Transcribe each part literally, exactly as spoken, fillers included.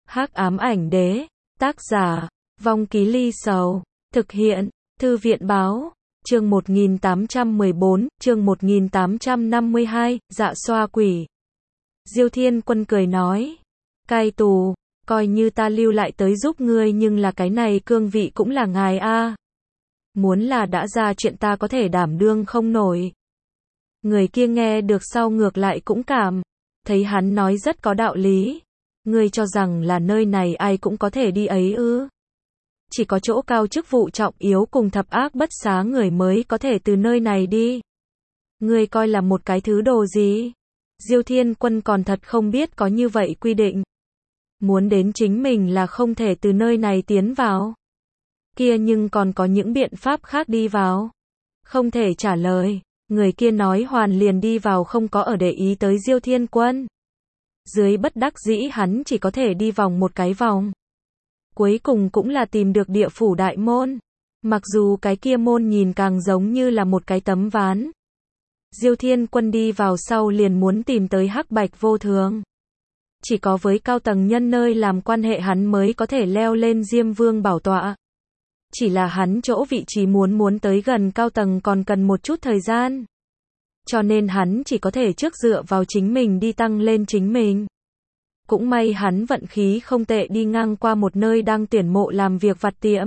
Hắc ám ảnh đế, tác giả, Vong Ký Ly Sầu, thực hiện, Thư viện báo, chương một nghìn tám trăm mười bốn, chương một nghìn tám trăm năm mươi hai, dạ xoa quỷ. Diêu Thiên Quân cười nói, cai tù, coi như ta lưu lại tới giúp ngươi nhưng là cái này cương vị cũng là ngài a. Muốn là đã ra chuyện ta có thể đảm đương không nổi. Người kia nghe được sau ngược lại cũng cảm thấy hắn nói rất có đạo lý. Ngươi cho rằng là nơi này ai cũng có thể đi ấy ư? Chỉ có chỗ cao chức vụ trọng yếu cùng thập ác bất xá người mới có thể từ nơi này đi. Ngươi coi là một cái thứ đồ gì? Diêu Thiên Quân còn thật không biết có như vậy quy định. Muốn đến chính mình là không thể từ nơi này tiến vào. Kia nhưng còn có những biện pháp khác đi vào. Không thể trả lời. Người kia nói hoàn liền đi vào không có ở để ý tới Diêu Thiên Quân. Dưới bất đắc dĩ hắn chỉ có thể đi vòng một cái vòng. Cuối cùng cũng là tìm được địa phủ đại môn. Mặc dù cái kia môn nhìn càng giống như là một cái tấm ván. Diêu Thiên Quân đi vào sau liền muốn tìm tới Hắc Bạch Vô Thường. Chỉ có với cao tầng nhân nơi làm quan hệ hắn mới có thể leo lên Diêm Vương bảo tọa. Chỉ là hắn chỗ vị trí muốn muốn tới gần cao tầng còn cần một chút thời gian. Cho nên hắn chỉ có thể trước dựa vào chính mình đi tăng lên chính mình. Cũng may hắn vận khí không tệ đi ngang qua một nơi đang tuyển mộ làm việc vặt tiệm.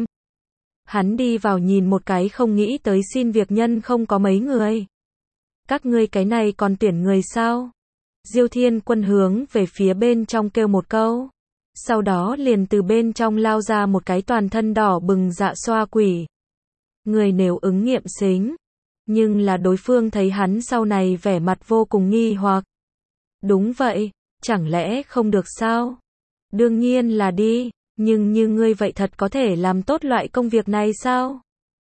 Hắn đi vào nhìn một cái không nghĩ tới xin việc nhân không có mấy người. Các ngươi cái này còn tuyển người sao? Diêu Thiên Quân hướng về phía bên trong kêu một câu. Sau đó liền từ bên trong lao ra một cái toàn thân đỏ bừng dạ xoa quỷ. Người nếu ứng nghiệm xính. Nhưng là đối phương thấy hắn sau này vẻ mặt vô cùng nghi hoặc. Đúng vậy, chẳng lẽ không được sao? Đương nhiên là đi, nhưng như ngươi vậy thật có thể làm tốt loại công việc này sao?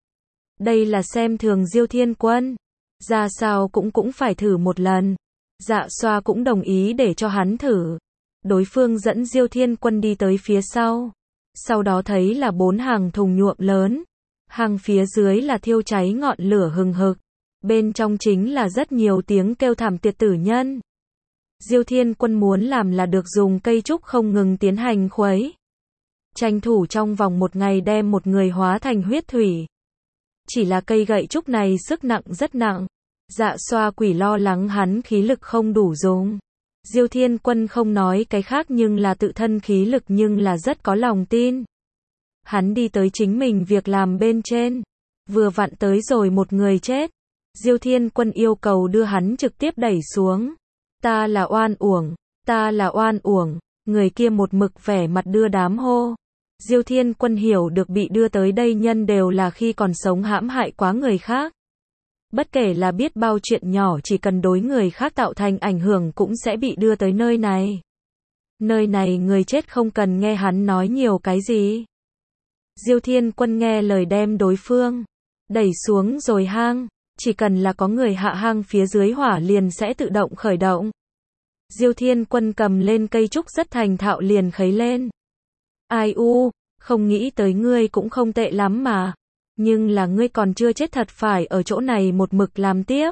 Đây là xem thường Diêu Thiên Quân. Ra sao cũng cũng phải thử một lần. Dạ xoa cũng đồng ý để cho hắn thử. Đối phương dẫn Diêu Thiên Quân đi tới phía sau. Sau đó thấy là bốn hàng thùng nhuộm lớn. Hàng phía dưới là thiêu cháy ngọn lửa hừng hực. Bên trong chính là rất nhiều tiếng kêu thảm tuyệt tử nhân. Diêu Thiên Quân muốn làm là được dùng cây trúc không ngừng tiến hành khuấy. Tranh thủ trong vòng một ngày đem một người hóa thành huyết thủy. Chỉ là cây gậy trúc này sức nặng rất nặng. Dạ xoa quỷ lo lắng hắn khí lực không đủ dùng. Diêu Thiên Quân không nói cái khác nhưng là tự thân khí lực nhưng là rất có lòng tin. Hắn đi tới chính mình việc làm bên trên. Vừa vặn tới rồi một người chết. Diêu Thiên Quân yêu cầu đưa hắn trực tiếp đẩy xuống. Ta là oan uổng, ta là oan uổng. Người kia một mực vẻ mặt đưa đám hô. Diêu Thiên Quân hiểu được bị đưa tới đây nhân đều là khi còn sống hãm hại quá người khác. Bất kể là biết bao chuyện nhỏ chỉ cần đối người khác tạo thành ảnh hưởng cũng sẽ bị đưa tới nơi này. Nơi này người chết không cần nghe hắn nói nhiều cái gì. Diêu Thiên Quân nghe lời đem đối phương đẩy xuống rồi hang. Chỉ cần là có người hạ hang phía dưới hỏa liền sẽ tự động khởi động. Diêu Thiên Quân cầm lên cây trúc rất thành thạo liền khấy lên. Ai u, không nghĩ tới ngươi cũng không tệ lắm mà. Nhưng là ngươi còn chưa chết thật phải ở chỗ này một mực làm tiếp.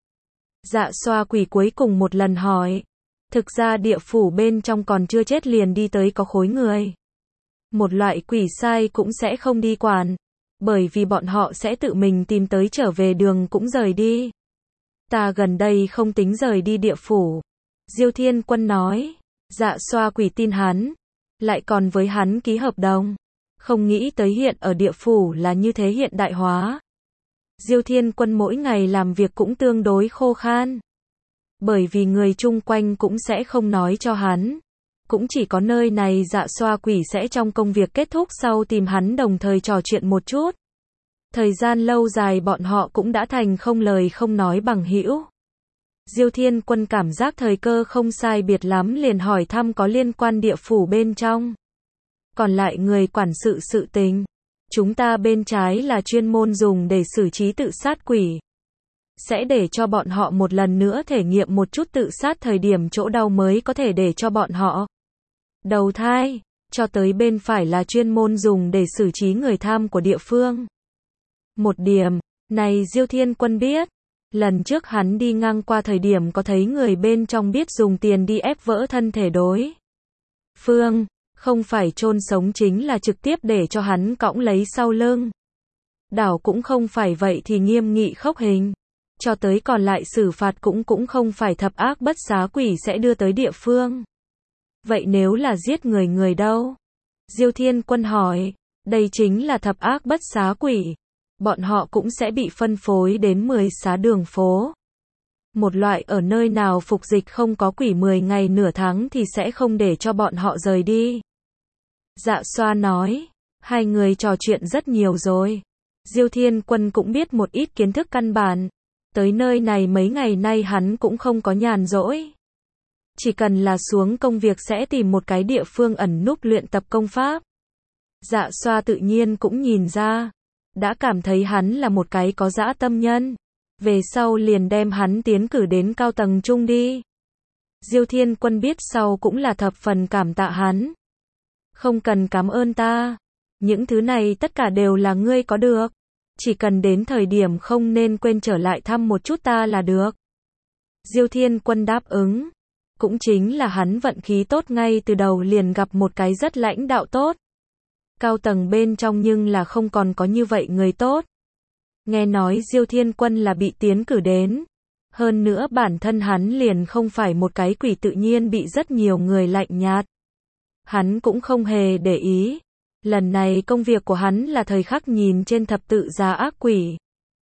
Dạ xoa quỷ cuối cùng một lần hỏi. Thực ra địa phủ bên trong còn chưa chết liền đi tới có khối người. Một loại quỷ sai cũng sẽ không đi quản. Bởi vì bọn họ sẽ tự mình tìm tới trở về đường cũng rời đi. Ta gần đây không tính rời đi địa phủ. Diêu Thiên Quân nói. Dạ xoa quỷ tin hắn. Lại còn với hắn ký hợp đồng. Không nghĩ tới hiện ở địa phủ là như thế hiện đại hóa. Diêu Thiên Quân mỗi ngày làm việc cũng tương đối khô khan. Bởi vì người chung quanh cũng sẽ không nói cho hắn. Cũng chỉ có nơi này dạ xoa quỷ sẽ trong công việc kết thúc sau tìm hắn đồng thời trò chuyện một chút. Thời gian lâu dài bọn họ cũng đã thành không lời không nói bằng hữu. Diêu Thiên Quân cảm giác thời cơ không sai biệt lắm liền hỏi thăm có liên quan địa phủ bên trong. Còn lại người quản sự sự tình. Chúng ta bên trái là chuyên môn dùng để xử trí tự sát quỷ. Sẽ để cho bọn họ một lần nữa thể nghiệm một chút tự sát thời điểm chỗ đau mới có thể để cho bọn họ đầu thai. Cho tới bên phải là chuyên môn dùng để xử trí người tham của địa phương. Một điểm này Diêu Thiên Quân biết. Lần trước hắn đi ngang qua thời điểm có thấy người bên trong biết dùng tiền đi ép vỡ thân thể đối phương. Không phải chôn sống chính là trực tiếp để cho hắn cõng lấy sau lưng. Đảo cũng không phải vậy thì nghiêm nghị khốc hình. Cho tới còn lại xử phạt cũng cũng không phải thập ác bất xá quỷ sẽ đưa tới địa phương. Vậy nếu là giết người người đâu? Diêu Thiên Quân hỏi, đây chính là thập ác bất xá quỷ. Bọn họ cũng sẽ bị phân phối đến mười xá đường phố. Một loại ở nơi nào phục dịch không có quỷ mười ngày nửa tháng thì sẽ không để cho bọn họ rời đi. Dạ Xoa nói, hai người trò chuyện rất nhiều rồi. Diêu Thiên Quân cũng biết một ít kiến thức căn bản. Tới nơi này mấy ngày nay hắn cũng không có nhàn rỗi. Chỉ cần là xuống công việc sẽ tìm một cái địa phương ẩn núp luyện tập công pháp. Dạ Xoa tự nhiên cũng nhìn ra. Đã cảm thấy hắn là một cái có dã tâm nhân. Về sau liền đem hắn tiến cử đến cao tầng trung đi. Diêu Thiên Quân biết sau cũng là thập phần cảm tạ hắn. Không cần cảm ơn ta. Những thứ này tất cả đều là ngươi có được. Chỉ cần đến thời điểm không nên quên trở lại thăm một chút ta là được. Diêu Thiên Quân đáp ứng. Cũng chính là hắn vận khí tốt ngay từ đầu liền gặp một cái rất lãnh đạo tốt. Cao tầng bên trong nhưng là không còn có như vậy người tốt. Nghe nói Diêu Thiên Quân là bị tiến cử đến. Hơn nữa bản thân hắn liền không phải một cái quỷ tự nhiên bị rất nhiều người lạnh nhạt. Hắn cũng không hề để ý. Lần này công việc của hắn là thời khắc nhìn trên thập tự giá ác quỷ.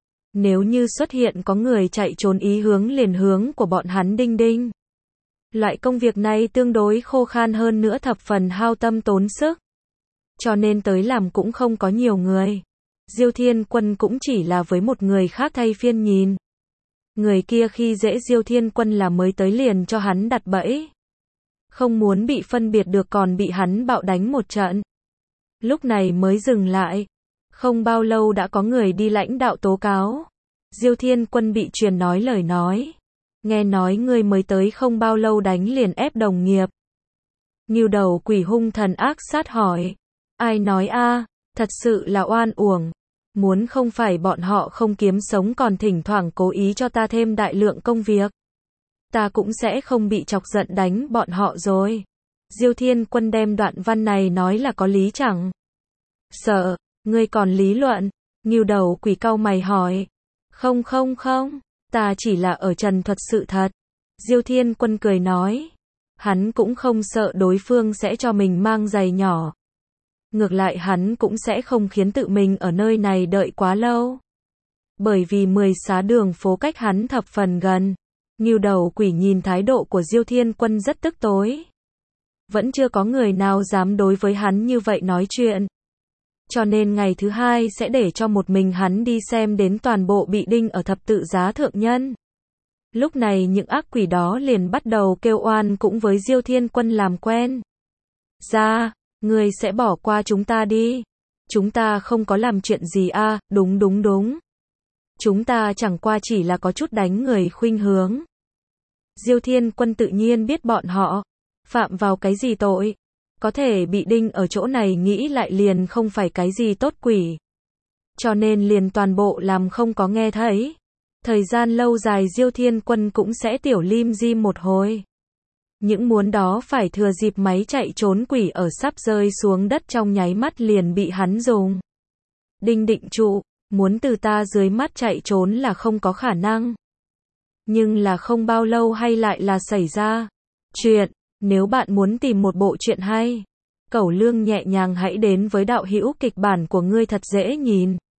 Nếu như xuất hiện có người chạy trốn ý hướng liền hướng của bọn hắn đinh đinh. Loại công việc này tương đối khô khan hơn nữa thập phần hao tâm tốn sức. Cho nên tới làm cũng không có nhiều người. Diêu Thiên Quân cũng chỉ là với một người khác thay phiên nhìn. Người kia khi dễ Diêu Thiên Quân là mới tới liền cho hắn đặt bẫy. Không muốn bị phân biệt được còn bị hắn bạo đánh một trận. Lúc này mới dừng lại. Không bao lâu đã có người đi lãnh đạo tố cáo. Diêu Thiên Quân bị truyền nói lời nói. Nghe nói ngươi mới tới không bao lâu đánh liền ép đồng nghiệp. Ngưu đầu quỷ hung thần ác sát hỏi. Ai nói a, thật sự là oan uổng. Muốn không phải bọn họ không kiếm sống còn thỉnh thoảng cố ý cho ta thêm đại lượng công việc. Ta cũng sẽ không bị chọc giận đánh bọn họ rồi. Diêu Thiên Quân đem đoạn văn này nói là có lý chẳng? Sợ, ngươi còn lý luận? Ngưu đầu quỷ cau mày hỏi. Không không không, ta chỉ là ở trần thuật sự thật. Diêu Thiên Quân cười nói. Hắn cũng không sợ đối phương sẽ cho mình mang giày nhỏ. Ngược lại hắn cũng sẽ không khiến tự mình ở nơi này đợi quá lâu. Bởi vì mười xá đường phố cách hắn thập phần gần. Ngưu đầu quỷ nhìn thái độ của Diêu Thiên Quân rất tức tối. Vẫn chưa có người nào dám đối với hắn như vậy nói chuyện. Cho nên ngày thứ hai sẽ để cho một mình hắn đi xem đến toàn bộ bị đinh ở thập tự giá thượng nhân. Lúc này những ác quỷ đó liền bắt đầu kêu oan cũng với Diêu Thiên Quân làm quen. Ra, ngươi sẽ bỏ qua chúng ta đi. Chúng ta không có làm chuyện gì a, à, đúng đúng đúng. Chúng ta chẳng qua chỉ là có chút đánh người khuynh hướng. Diêu Thiên Quân tự nhiên biết bọn họ phạm vào cái gì tội. Có thể bị đinh ở chỗ này nghĩ lại liền không phải cái gì tốt quỷ. Cho nên liền toàn bộ làm không có nghe thấy. Thời gian lâu dài Diêu Thiên Quân cũng sẽ tiểu lim dim một hồi. Những muốn đó phải thừa dịp máy chạy trốn quỷ ở sắp rơi xuống đất trong nháy mắt liền bị hắn dùng đinh định trụ. Muốn từ ta dưới mắt chạy trốn là không có khả năng. Nhưng là không bao lâu hay lại là xảy ra chuyện. Nếu bạn muốn tìm một bộ truyện hay, cẩu lương nhẹ nhàng hãy đến với đạo hữu kịch bản của ngươi thật dễ nhìn.